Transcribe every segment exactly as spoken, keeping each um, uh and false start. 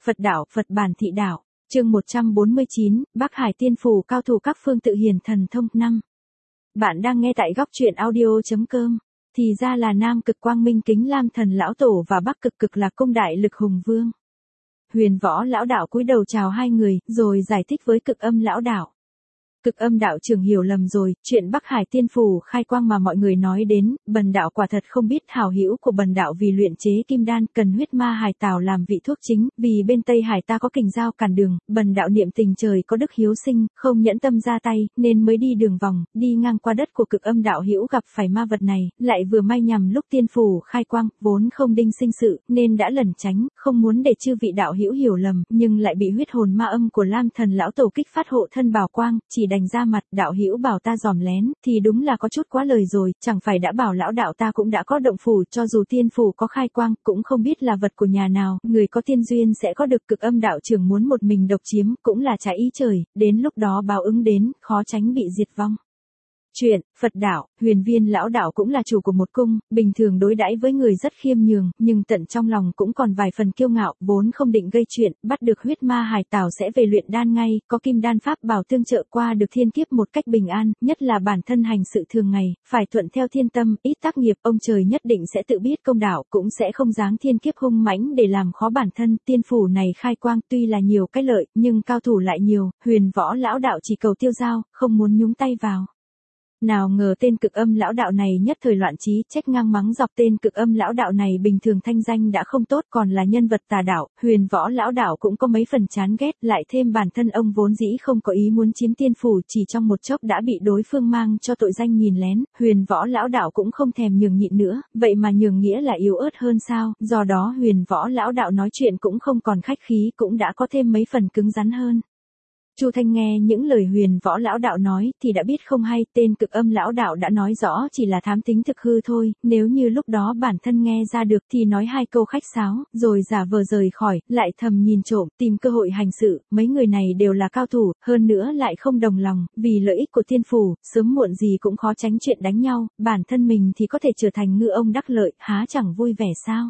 Phật đạo, Phật bản thị đạo. Chương một trăm bốn mươi chín, Bắc Hải Tiên Phủ cao thủ các phương tự hiển thần thông năm. Bạn đang nghe tại góc truyện audio.com. Thì ra là Nam Cực Quang Minh Kính Lam Thần Lão Tổ và Bắc Cực Cực Lạc Công Đại Lực Hùng Vương. Huyền Võ Lão Đạo cúi đầu chào hai người, rồi giải thích với Cực Âm Lão Đạo. Cực Âm đạo trưởng hiểu lầm rồi, chuyện Bắc Hải Tiên Phủ khai quang mà mọi người nói đến, bần đạo quả thật không biết. Hảo hữu của bần đạo vì luyện chế kim đan cần huyết ma hải tảo làm vị thuốc chính, vì bên Tây Hải ta có kình giao cản đường, bần đạo niệm tình trời có đức hiếu sinh, không nhẫn tâm ra tay, nên mới đi đường vòng, đi ngang qua đất của Cực Âm đạo hữu gặp phải ma vật này, lại vừa may nhằm lúc tiên phủ khai quang, vốn không đinh sinh sự, nên đã lẩn tránh, không muốn để chư vị đạo hữu hiểu lầm, nhưng lại bị huyết hồn ma âm của Lam Thần Lão Tổ kích phát hộ thân bảo quang, chỉ đành ra mặt. Đạo hữu bảo ta dòm lén, thì đúng là có chút quá lời rồi, chẳng phải đã bảo lão đạo ta cũng đã có động phủ, cho dù tiên phủ có khai quang, cũng không biết là vật của nhà nào, người có tiên duyên sẽ có được. Cực Âm đạo trưởng muốn một mình độc chiếm, cũng là trái ý trời, đến lúc đó báo ứng đến, khó tránh bị diệt vong. Chuyện, Phật đạo, Huyền Viên Lão Đạo cũng là chủ của một cung, bình thường đối đãi với người rất khiêm nhường, nhưng tận trong lòng cũng còn vài phần kiêu ngạo, vốn không định gây chuyện, bắt được huyết ma hải tảo sẽ về luyện đan ngay, có kim đan pháp bảo tương trợ qua được thiên kiếp một cách bình an, nhất là bản thân hành sự thường ngày, phải thuận theo thiên tâm, ít tác nghiệp, ông trời nhất định sẽ tự biết công đạo, cũng sẽ không giáng thiên kiếp hung mãnh để làm khó bản thân. Tiên phủ này khai quang tuy là nhiều cái lợi, nhưng cao thủ lại nhiều, Huyền Võ Lão Đạo chỉ cầu tiêu dao, không muốn nhúng tay vào. Nào ngờ tên Cực Âm Lão Đạo này nhất thời loạn trí, trách ngang mắng dọc. Tên Cực Âm Lão Đạo này bình thường thanh danh đã không tốt, còn là nhân vật tà đạo, Huyền Võ Lão Đạo cũng có mấy phần chán ghét, lại thêm bản thân ông vốn dĩ không có ý muốn chiếm tiên phủ, chỉ trong một chốc đã bị đối phương mang cho tội danh nhìn lén, Huyền Võ Lão Đạo cũng không thèm nhường nhịn nữa, vậy mà nhường nghĩa là yếu ớt hơn sao, do đó Huyền Võ Lão Đạo nói chuyện cũng không còn khách khí, cũng đã có thêm mấy phần cứng rắn hơn. Chu Thanh nghe những lời Huyền Võ Lão Đạo nói thì đã biết không hay, tên Cực Âm Lão Đạo đã nói rõ chỉ là thám tính thực hư thôi, nếu như lúc đó bản thân nghe ra được thì nói hai câu khách sáo, rồi giả vờ rời khỏi, lại thầm nhìn trộm, tìm cơ hội hành sự. Mấy người này đều là cao thủ, hơn nữa lại không đồng lòng, vì lợi ích của tiên phủ, sớm muộn gì cũng khó tránh chuyện đánh nhau, bản thân mình thì có thể trở thành ngư ông đắc lợi, há chẳng vui vẻ sao?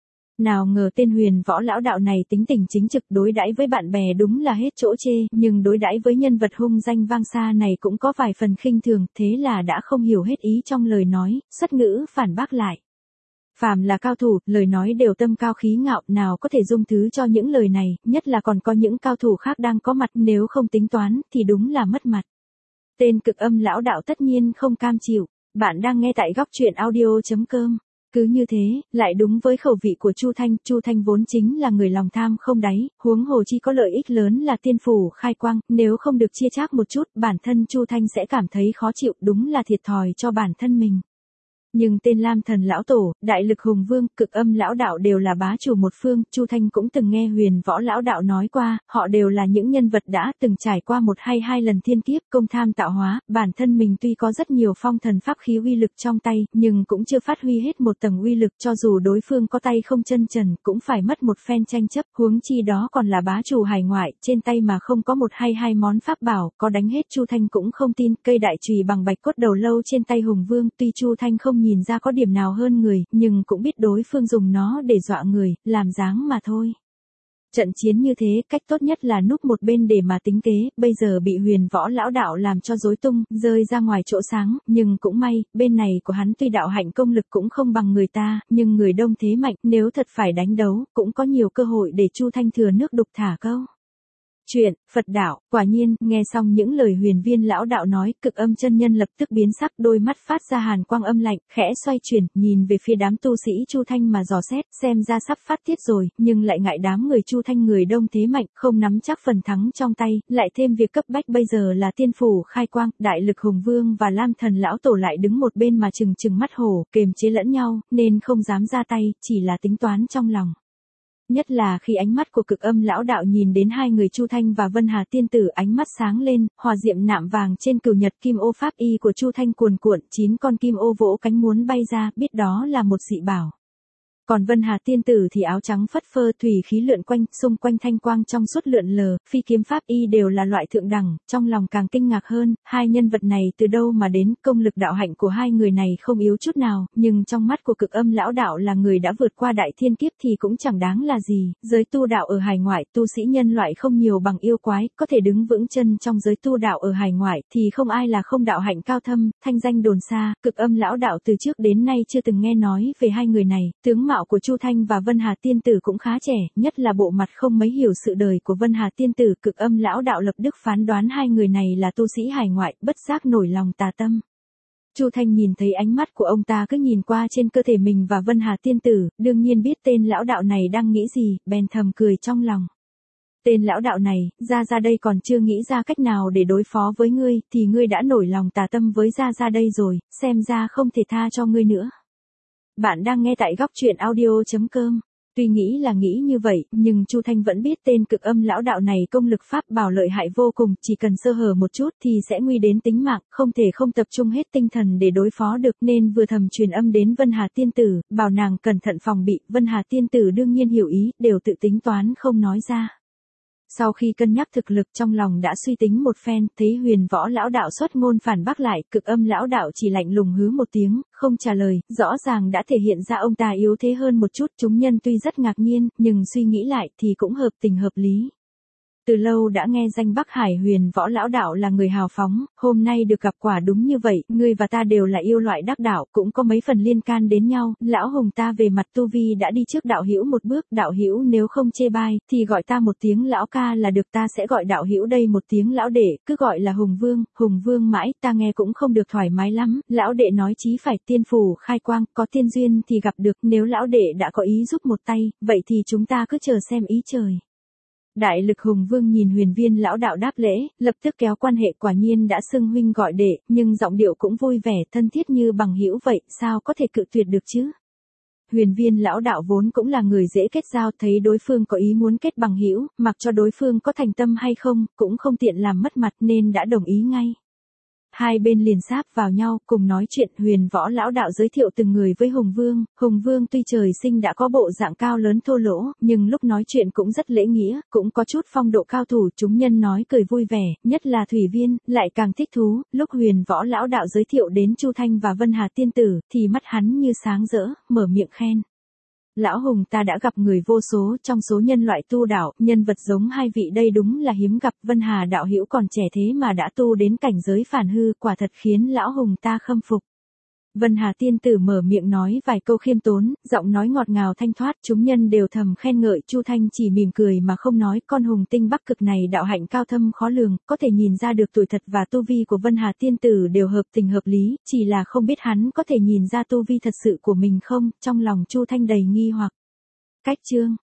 Nào ngờ tên Huyền Võ Lão Đạo này tính tình chính trực, đối đãi với bạn bè đúng là hết chỗ chê, nhưng đối đãi với nhân vật hung danh vang xa này cũng có vài phần khinh thường, thế là đã không hiểu hết ý trong lời nói, xuất ngữ phản bác lại. Phàm là cao thủ, lời nói đều tâm cao khí ngạo, nào có thể dung thứ cho những lời này, nhất là còn có những cao thủ khác đang có mặt, nếu không tính toán thì đúng là mất mặt. Tên Cực Âm Lão Đạo tất nhiên không cam chịu. Bạn đang nghe tại góc truyện audio.com. Cứ như thế, lại đúng với khẩu vị của Chu Thanh, Chu Thanh vốn chính là người lòng tham không đáy, huống hồ chi có lợi ích lớn là tiên phủ khai quang, nếu không được chia chác một chút, bản thân Chu Thanh sẽ cảm thấy khó chịu, đúng là thiệt thòi cho bản thân mình. Nhưng tên Lam Thần Lão Tổ, Đại Lực Hùng Vương, Cực Âm Lão Đạo đều là bá chủ một phương, Chu Thanh cũng từng nghe Huyền Võ Lão Đạo nói qua, họ đều là những nhân vật đã từng trải qua một hay hai lần thiên kiếp, công tham tạo hóa, bản thân mình tuy có rất nhiều phong thần pháp khí uy lực trong tay, nhưng cũng chưa phát huy hết một tầng uy lực, cho dù đối phương có tay không chân trần, cũng phải mất một phen tranh chấp, huống chi đó còn là bá chủ hải ngoại, trên tay mà không có một hay hai món pháp bảo, có đánh hết Chu Thanh cũng không tin. Cây đại chùy bằng bạch cốt đầu lâu trên tay Hùng Vương, tuy Chu Thanh không nhìn ra có điểm nào hơn người, nhưng cũng biết đối phương dùng nó để dọa người, làm dáng mà thôi. Trận chiến như thế, cách tốt nhất là núp một bên để mà tính kế, bây giờ bị Huyền Võ Lão Đạo làm cho rối tung, rơi ra ngoài chỗ sáng, nhưng cũng may, bên này của hắn tuy đạo hạnh công lực cũng không bằng người ta, nhưng người đông thế mạnh, nếu thật phải đánh đấu, cũng có nhiều cơ hội để Chu Thanh thừa nước đục thả câu. Chuyện, Phật đạo, quả nhiên, nghe xong những lời Huyền Viên Lão Đạo nói, Cực Âm chân nhân lập tức biến sắc, đôi mắt phát ra hàn quang âm lạnh, khẽ xoay chuyển, nhìn về phía đám tu sĩ Chu Thanh mà dò xét, xem ra sắp phát tiết rồi, nhưng lại ngại đám người Chu Thanh người đông thế mạnh, không nắm chắc phần thắng trong tay, lại thêm việc cấp bách bây giờ là tiên phủ khai quang, Đại Lực Hùng Vương và Lam Thần Lão Tổ lại đứng một bên mà trừng trừng mắt hổ, kềm chế lẫn nhau, nên không dám ra tay, chỉ là tính toán trong lòng. Nhất là khi ánh mắt của Cực Âm Lão Đạo nhìn đến hai người Chu Thanh và Vân Hà Tiên Tử, ánh mắt sáng lên, hòa diệm nạm vàng trên cửu nhật kim ô pháp y của Chu Thanh cuồn cuộn, chín con kim ô vỗ cánh muốn bay ra, biết đó là một dị bảo. Còn Vân Hà tiên tử thì áo trắng phất phơ, thủy khí lượn quanh, xung quanh thanh quang trong suốt lượn lờ, phi kiếm pháp y đều là loại thượng đẳng, trong lòng càng kinh ngạc hơn, hai nhân vật này từ đâu mà đến, công lực đạo hạnh của hai người này không yếu chút nào, nhưng trong mắt của Cực Âm lão đạo là người đã vượt qua đại thiên kiếp thì cũng chẳng đáng là gì, giới tu đạo ở hải ngoại, tu sĩ nhân loại không nhiều bằng yêu quái, có thể đứng vững chân trong giới tu đạo ở hải ngoại thì không ai là không đạo hạnh cao thâm, thanh danh đồn xa, Cực Âm lão đạo từ trước đến nay chưa từng nghe nói về hai người này, tướng mạo của Chu Thanh và Vân Hà tiên tử cũng khá trẻ, nhất là bộ mặt không mấy hiểu sự đời của Vân Hà tiên tử, Cực Âm lão đạo lập tức phán đoán hai người này là tu sĩ hải ngoại, bất giác nổi lòng tà tâm. Chu Thanh nhìn thấy ánh mắt của ông ta cứ nhìn qua trên cơ thể mình và Vân Hà tiên tử, đương nhiên biết tên lão đạo này đang nghĩ gì, bèn thầm cười trong lòng. Tên lão đạo này, Gia Gia đây còn chưa nghĩ ra cách nào để đối phó với ngươi, thì ngươi đã nổi lòng tà tâm với Gia Gia đây rồi, xem ra không thể tha cho ngươi nữa. Bạn đang nghe tại góc truyện audio chấm com. Tuy nghĩ là nghĩ như vậy, nhưng Chu Thanh vẫn biết tên Cực Âm lão đạo này công lực pháp bảo lợi hại vô cùng, chỉ cần sơ hở một chút thì sẽ nguy đến tính mạng, không thể không tập trung hết tinh thần để đối phó được, nên vừa thầm truyền âm đến Vân Hà tiên tử, bảo nàng cẩn thận phòng bị. Vân Hà tiên tử đương nhiên hiểu ý, đều tự tính toán không nói ra. Sau khi cân nhắc thực lực trong lòng đã suy tính một phen, thấy Huyền Võ lão đạo xuất ngôn phản bác lại, Cực Âm lão đạo chỉ lạnh lùng hứ một tiếng, không trả lời, rõ ràng đã thể hiện ra ông ta yếu thế hơn một chút, chúng nhân tuy rất ngạc nhiên, nhưng suy nghĩ lại thì cũng hợp tình hợp lý. Từ lâu đã nghe danh Bắc Hải Huyền Võ lão đạo là người hào phóng, hôm nay được gặp quả đúng như vậy, ngươi và ta đều là yêu loại đắc đạo, cũng có mấy phần liên can đến nhau, lão Hùng ta về mặt tu vi đã đi trước đạo hữu một bước, đạo hữu nếu không chê bai, thì gọi ta một tiếng lão ca là được, ta sẽ gọi đạo hữu đây một tiếng lão đệ, cứ gọi là Hùng Vương, Hùng Vương mãi, ta nghe cũng không được thoải mái lắm, lão đệ nói chí phải tiên phủ khai quang, có tiên duyên thì gặp được, nếu lão đệ đã có ý giúp một tay, vậy thì chúng ta cứ chờ xem ý trời. Đại lực Hùng Vương nhìn Huyền Viên lão đạo đáp lễ, lập tức kéo quan hệ, quả nhiên đã xưng huynh gọi đệ, nhưng giọng điệu cũng vui vẻ, thân thiết như bằng hữu vậy, sao có thể cự tuyệt được chứ? Huyền Viên lão đạo vốn cũng là người dễ kết giao, thấy đối phương có ý muốn kết bằng hữu, mặc cho đối phương có thành tâm hay không, cũng không tiện làm mất mặt nên đã đồng ý ngay. Hai bên liền sáp vào nhau, cùng nói chuyện. Huyền Võ lão đạo giới thiệu từng người với Hùng Vương, Hùng Vương tuy trời sinh đã có bộ dạng cao lớn thô lỗ, nhưng lúc nói chuyện cũng rất lễ nghĩa, cũng có chút phong độ cao thủ, chúng nhân nói cười vui vẻ, nhất là Thủy Viên, lại càng thích thú, lúc Huyền Võ lão đạo giới thiệu đến Chu Thanh và Vân Hà tiên tử, thì mắt hắn như sáng rỡ, mở miệng khen. Lão Hùng ta đã gặp người vô số, trong số nhân loại tu đạo, nhân vật giống hai vị đây đúng là hiếm gặp, Vân Hà đạo hữu còn trẻ thế mà đã tu đến cảnh giới phản hư, quả thật khiến lão Hùng ta khâm phục. Vân Hà tiên tử mở miệng nói vài câu khiêm tốn, giọng nói ngọt ngào thanh thoát, chúng nhân đều thầm khen ngợi. Chu Thanh chỉ mỉm cười mà không nói, con hùng tinh Bắc Cực này đạo hạnh cao thâm khó lường, có thể nhìn ra được tuổi thật và tu vi của Vân Hà tiên tử đều hợp tình hợp lý, chỉ là không biết hắn có thể nhìn ra tu vi thật sự của mình không, trong lòng Chu Thanh đầy nghi hoặc. Cách chương